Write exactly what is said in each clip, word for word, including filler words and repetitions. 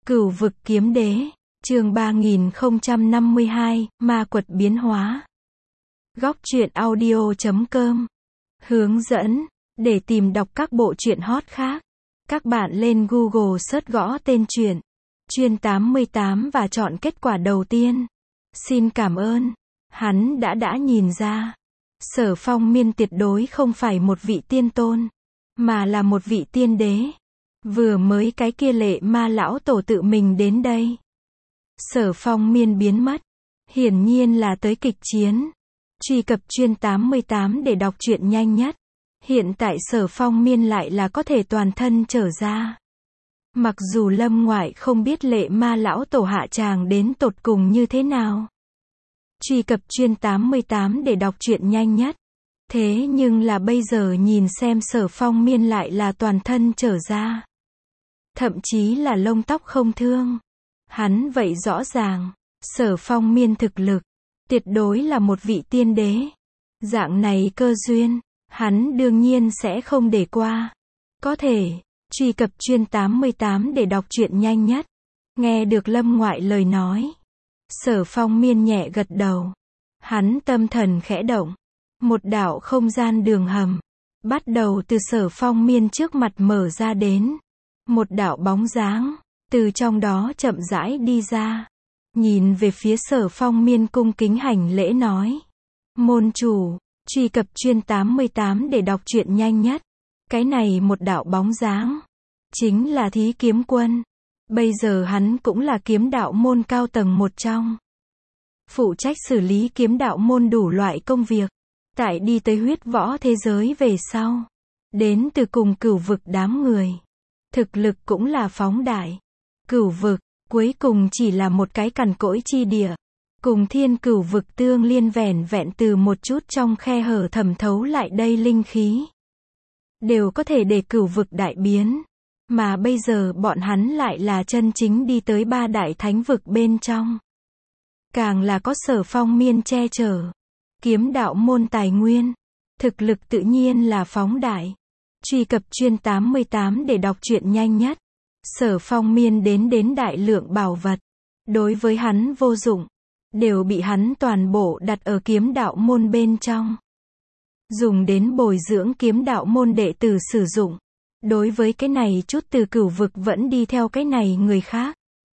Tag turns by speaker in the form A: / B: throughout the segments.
A: Cửu vực kiếm đế, chương ba nghìn không trăm năm mươi hai, ma quật biến hóa. Góc truyện audio chấm com. Hướng dẫn, để tìm đọc các bộ truyện hot khác, các bạn lên Google search gõ tên truyện, Chuyên tám mươi tám và chọn kết quả đầu tiên. Xin cảm ơn. Hắn đã đã nhìn ra, Sở Phong Miên tuyệt đối không phải một vị tiên tôn, mà là một vị tiên đế. Vừa mới cái kia lệ ma lão tổ tự mình đến đây. Sở Phong Miên biến mất, hiển nhiên là tới kịch chiến. Truy cập Chuyên tám mươi tám để đọc truyện nhanh nhất. Hiện tại Sở Phong Miên lại là có thể toàn thân trở ra. Mặc dù Lâm Ngoại không biết lệ ma lão tổ hạ tràng đến tột cùng như thế nào. Truy cập Chuyên tám mươi tám để đọc truyện nhanh nhất. Thế nhưng là bây giờ nhìn xem Sở Phong Miên lại là toàn thân trở ra. Thậm chí là lông tóc không thương. Hắn vậy rõ ràng, Sở Phong Miên thực lực, tuyệt đối là một vị tiên đế. Dạng này cơ duyên, hắn đương nhiên sẽ không để qua. Có thể, truy cập Chuyên tám mươi tám để đọc truyện nhanh nhất. Nghe được Lâm Ngoại lời nói, Sở Phong Miên nhẹ gật đầu. Hắn tâm thần khẽ động. Một đạo không gian đường hầm, bắt đầu từ Sở Phong Miên trước mặt mở ra đến. Một đạo bóng dáng, từ trong đó chậm rãi đi ra. Nhìn về phía Sở Phong Miên cung kính hành lễ nói. Môn chủ, truy cập Chuyên tám mươi tám để đọc truyện nhanh nhất. Cái này một đạo bóng dáng, chính là Thí Kiếm Quân. Bây giờ hắn cũng là kiếm đạo môn cao tầng một trong. Phụ trách xử lý kiếm đạo môn đủ loại công việc. Tại đi tới huyết võ thế giới về sau. Đến từ cùng cửu vực đám người. Thực lực cũng là phóng đại. Cửu vực, cuối cùng chỉ là một cái cằn cỗi chi địa. Cùng thiên cửu vực tương liên vẻn vẹn từ một chút trong khe hở thẩm thấu lại đây linh khí. Đều có thể để cửu vực đại biến. Mà bây giờ bọn hắn lại là chân chính đi tới ba đại thánh vực bên trong. Càng là có Sở Phong Miên che chở. Kiếm đạo môn tài nguyên. Thực lực tự nhiên là phóng đại. Truy cập Chuyên tám mươi tám để đọc truyện nhanh nhất. Sở Phong Miên đến đến đại lượng bảo vật. Đối với hắn vô dụng. Đều bị hắn toàn bộ đặt ở kiếm đạo môn bên trong. Dùng đến bồi dưỡng kiếm đạo môn đệ tử sử dụng. Đối với cái này chút từ cửu vực vẫn đi theo cái này người khác.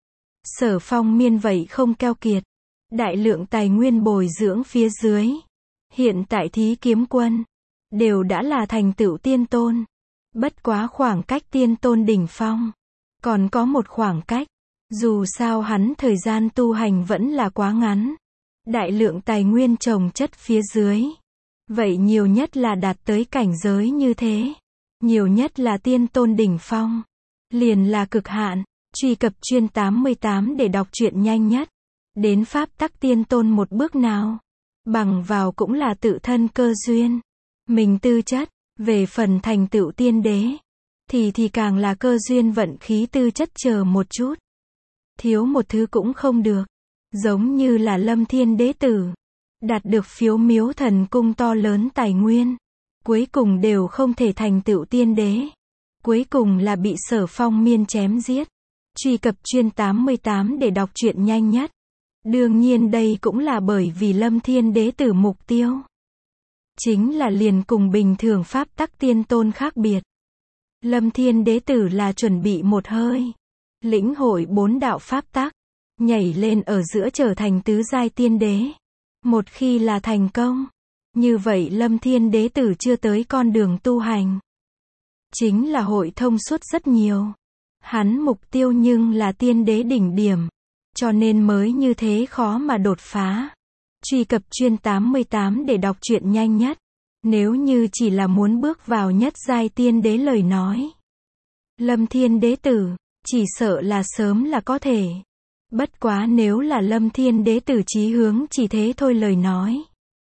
A: Sở Phong Miên vậy không keo kiệt. Đại lượng tài nguyên bồi dưỡng phía dưới. Hiện tại Thí Kiếm Quân đều đã là thành tựu tiên tôn. Bất quá khoảng cách tiên tôn đỉnh phong. Còn có một khoảng cách. Dù sao hắn thời gian tu hành vẫn là quá ngắn. Đại lượng tài nguyên trồng chất phía dưới. Vậy nhiều nhất là đạt tới cảnh giới như thế. Nhiều nhất là tiên tôn đỉnh phong. Liền là cực hạn. Truy cập Chuyên tám mươi tám để đọc truyện nhanh nhất. Đến pháp tắc tiên tôn một bước nào. Bằng vào cũng là tự thân cơ duyên. Mình tư chất. Về phần thành tựu tiên đế. Thì thì càng là cơ duyên vận khí tư chất chờ một chút. Thiếu một thứ cũng không được. Giống như là Lâm Thiên Đế Tử. Đạt được phiếu miếu thần cung to lớn tài nguyên. Cuối cùng đều không thể thành tựu tiên đế. Cuối cùng là bị Sở Phong Miên chém giết. Truy cập Chuyên tám mươi tám để đọc truyện nhanh nhất. Đương nhiên đây cũng là bởi vì Lâm Thiên Đế Tử mục tiêu. Chính là liền cùng bình thường pháp tắc tiên tôn khác biệt. Lâm Thiên Đế Tử là chuẩn bị một hơi. Lĩnh hội bốn đạo pháp tắc. Nhảy lên ở giữa trở thành tứ giai tiên đế. Một khi là thành công. Như vậy Lâm Thiên Đế Tử chưa tới con đường tu hành. Chính là hội thông suốt rất nhiều. Hắn mục tiêu nhưng là tiên đế đỉnh điểm. Cho nên mới như thế khó mà đột phá. Truy cập Chuyên tám mươi tám để đọc truyện nhanh nhất. Nếu như chỉ là muốn bước vào nhất giai tiên đế lời nói. Lâm Thiên Đế Tử, chỉ sợ là sớm là có thể. Bất quá nếu là Lâm Thiên Đế Tử chí hướng chỉ thế thôi lời nói.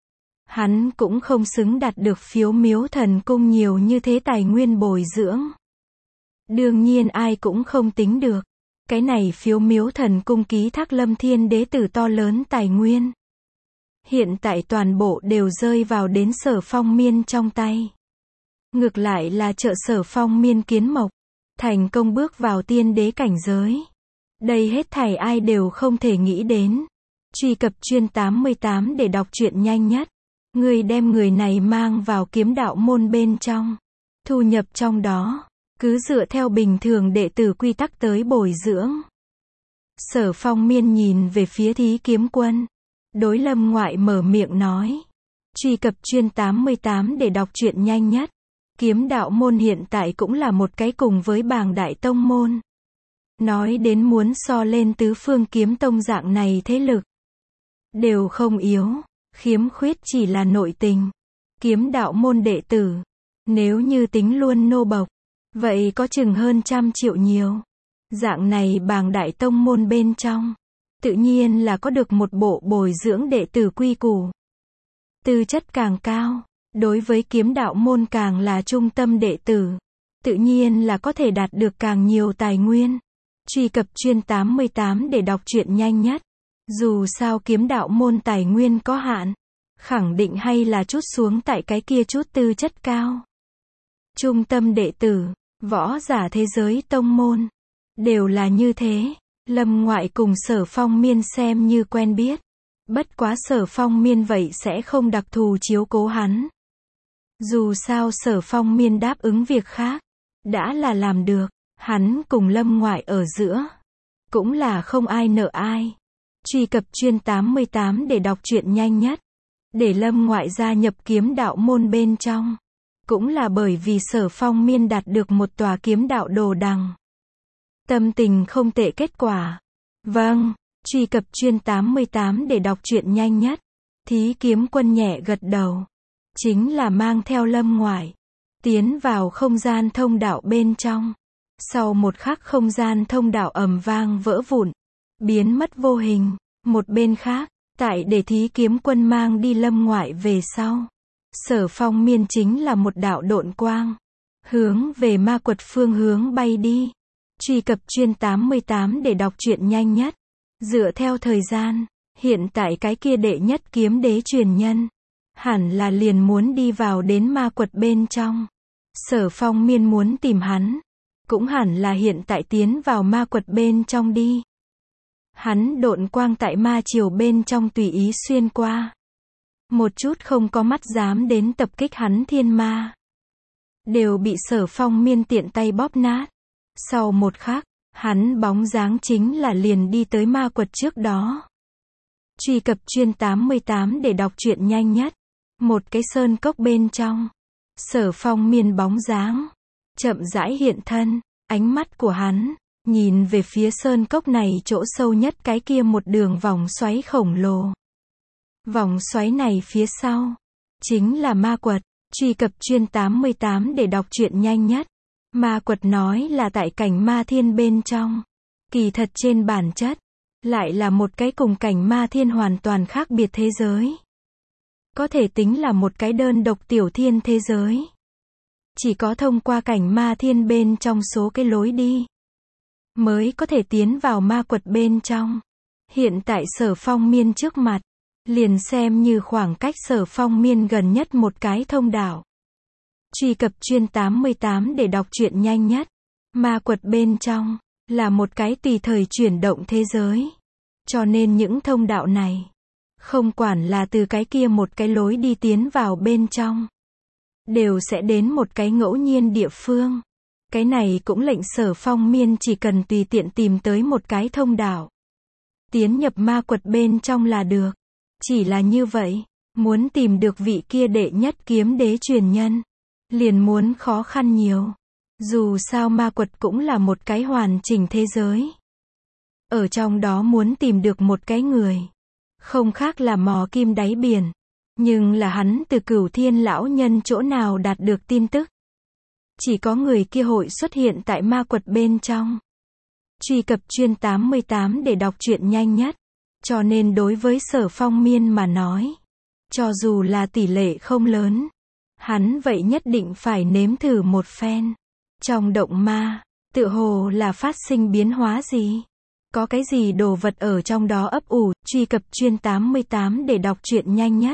A: Hắn cũng không xứng đạt được phiếu miếu thần cung nhiều như thế tài nguyên bồi dưỡng. Đương nhiên ai cũng không tính được. Cái này phiếu miếu thần cung ký thác Lâm Thiên Đế Tử to lớn tài nguyên. Hiện tại toàn bộ đều rơi vào đến Sở Phong Miên trong tay. Ngược lại là trợ Sở Phong Miên kiến mộc. Thành công bước vào tiên đế cảnh giới. Đây hết thảy ai đều không thể nghĩ đến. Truy cập chuyên tám mươi tám để đọc truyện nhanh nhất. Ngươi đem người này mang vào kiếm đạo môn bên trong. Thu nhập trong đó. Cứ dựa theo bình thường đệ tử quy tắc tới bồi dưỡng. Sở Phong Miên nhìn về phía Thí Kiếm Quân. Đối Lâm Ngoại mở miệng nói. Truy cập chuyên tám mươi tám để đọc truyện nhanh nhất. Kiếm đạo môn hiện tại cũng là một cái cùng với Bàng Đại Tông môn. Nói đến muốn so lên tứ phương kiếm tông dạng này thế lực. Đều không yếu. Khiếm khuyết chỉ là nội tình. Kiếm đạo môn đệ tử. Nếu như tính luôn nô bộc. Vậy có chừng hơn trăm triệu nhiều. Dạng này Bàng Đại Tông môn bên trong. Tự nhiên là có được một bộ bồi dưỡng đệ tử quy củ. Tư chất càng cao. Đối với kiếm đạo môn càng là trung tâm đệ tử. Tự nhiên là có thể đạt được càng nhiều tài nguyên. Truy cập chuyên tám mươi tám để đọc truyện nhanh nhất. Dù sao kiếm đạo môn tài nguyên có hạn. Khẳng định hay là chút xuống tại cái kia chút tư chất cao. Trung tâm đệ tử, võ giả thế giới tông môn. Đều là như thế. Lâm Ngoại cùng Sở Phong Miên xem như quen biết. Bất quá Sở Phong Miên vậy sẽ không đặc thù chiếu cố hắn. Dù sao Sở Phong Miên đáp ứng việc khác. Đã là làm được. Hắn cùng Lâm Ngoại ở giữa. Cũng là không ai nợ ai. Truy cập chuyên tám mươi tám để đọc truyện nhanh nhất. Để Lâm Ngoại gia nhập kiếm đạo môn bên trong. Cũng là bởi vì Sở Phong Miên đạt được một tòa kiếm đạo đồ đằng. Tâm tình không tệ kết quả. Vâng, truy cập chuyên tám mươi tám để đọc truyện nhanh nhất. Thí Kiếm Quân nhẹ gật đầu. Chính là mang theo Lâm Ngoại. Tiến vào không gian thông đạo bên trong. Sau một khắc không gian thông đạo ầm vang vỡ vụn. Biến mất vô hình. Một bên khác, tại để Thí Kiếm Quân mang đi Lâm Ngoại về sau. Sở Phong Miên chính là một đạo độn quang. Hướng về ma quật phương hướng bay đi. Truy cập chuyên tám mươi tám để đọc truyện nhanh nhất. Dựa theo thời gian, hiện tại cái kia đệ nhất kiếm đế truyền nhân. Hẳn là liền muốn đi vào đến ma quật bên trong. Sở Phong Miên muốn tìm hắn. Cũng hẳn là hiện tại tiến vào ma quật bên trong đi. Hắn độn quang tại ma triều bên trong tùy ý xuyên qua. Một chút không có mắt dám đến tập kích hắn thiên ma. Đều bị Sở Phong Miên tiện tay bóp nát. Sau một khắc, hắn bóng dáng chính là liền đi tới ma quật trước đó. Truy cập chuyên tám mươi tám để đọc truyện nhanh nhất. Một cái sơn cốc bên trong. Sở Phong Miên bóng dáng. Chậm rãi hiện thân. Ánh mắt của hắn. Nhìn về phía sơn cốc này chỗ sâu nhất cái kia một đường vòng xoáy khổng lồ. Vòng xoáy này phía sau. Chính là ma quật. Truy cập chuyên tám mươi tám để đọc truyện nhanh nhất. Ma quật nói là tại cảnh ma thiên bên trong. Kỳ thật trên bản chất. Lại là một cái cùng cảnh ma thiên hoàn toàn khác biệt thế giới. Có thể tính là một cái đơn độc tiểu thiên thế giới. Chỉ có thông qua cảnh ma thiên bên trong số cái lối đi. Mới có thể tiến vào ma quật bên trong. Hiện tại Sở Phong Miên trước mặt. Liền xem như khoảng cách Sở Phong Miên gần nhất một cái thông đạo. Truy cập chuyên tám mươi tám để đọc truyện nhanh nhất. Ma quật bên trong. Là một cái tùy thời chuyển động thế giới. Cho nên những thông đạo này. Không quản là từ cái kia một cái lối đi tiến vào bên trong. Đều sẽ đến một cái ngẫu nhiên địa phương. Cái này cũng lệnh Sở Phong Miên chỉ cần tùy tiện tìm tới một cái thông đạo. Tiến nhập ma quật bên trong là được. Chỉ là như vậy. Muốn tìm được vị kia đệ nhất kiếm đế truyền nhân. Liền muốn khó khăn nhiều. Dù sao ma quật cũng là một cái hoàn chỉnh thế giới. Ở trong đó muốn tìm được một cái người. Không khác là mò kim đáy biển. Nhưng là hắn từ Cửu Thiên lão nhân chỗ nào đạt được tin tức. Chỉ có người kia hội xuất hiện tại ma quật bên trong. Truy cập chuyên tám mươi tám để đọc truyện nhanh nhất. Cho nên đối với Sở Phong Miên mà nói. Cho dù là tỷ lệ không lớn. Hắn vậy nhất định phải nếm thử một phen. Trong động ma, tựa hồ là phát sinh biến hóa gì? Có cái gì đồ vật ở trong đó ấp ủ? Truy cập chuyên tám mươi tám để đọc truyện nhanh nhất.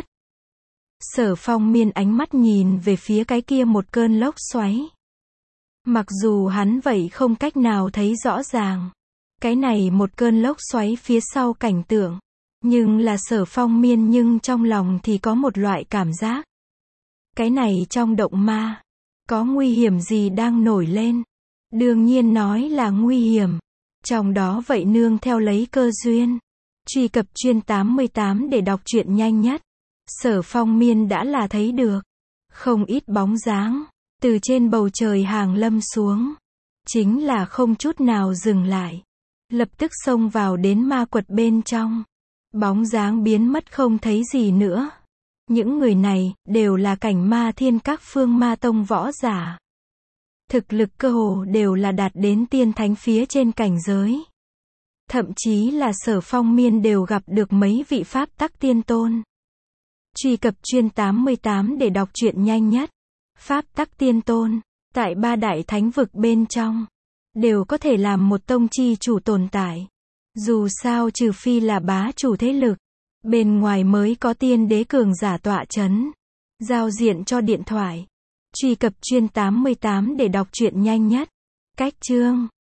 A: Sở Phong Miên ánh mắt nhìn về phía cái kia một cơn lốc xoáy. Mặc dù hắn vậy không cách nào thấy rõ ràng. Cái này một cơn lốc xoáy phía sau cảnh tượng. Nhưng là Sở Phong Miên nhưng trong lòng thì có một loại cảm giác. Cái này trong động ma. Có nguy hiểm gì đang nổi lên? Đương nhiên nói là nguy hiểm. Trong đó vậy nương theo lấy cơ duyên. Truy cập chuyên tám mươi tám để đọc truyện nhanh nhất. Sở Phong Miên đã là thấy được. Không ít bóng dáng. Từ trên bầu trời hàng lâm xuống. Chính là không chút nào dừng lại. Lập tức xông vào đến ma quật bên trong. Bóng dáng biến mất không thấy gì nữa. Những người này, đều là cảnh ma thiên các phương ma tông võ giả. Thực lực cơ hồ đều là đạt đến tiên thánh phía trên cảnh giới. Thậm chí là Sở Phong Miên đều gặp được mấy vị pháp tắc tiên tôn. Truy cập chuyên tám mươi tám để đọc truyện nhanh nhất. Pháp tắc tiên tôn, tại ba đại thánh vực bên trong, đều có thể làm một tông chi chủ tồn tại. Dù sao trừ phi là bá chủ thế lực, bên ngoài mới có tiên đế cường giả tọa chấn. Giao diện cho điện thoại. Truy cập chuyên tám mươi tám để đọc truyện nhanh nhất. Cách chương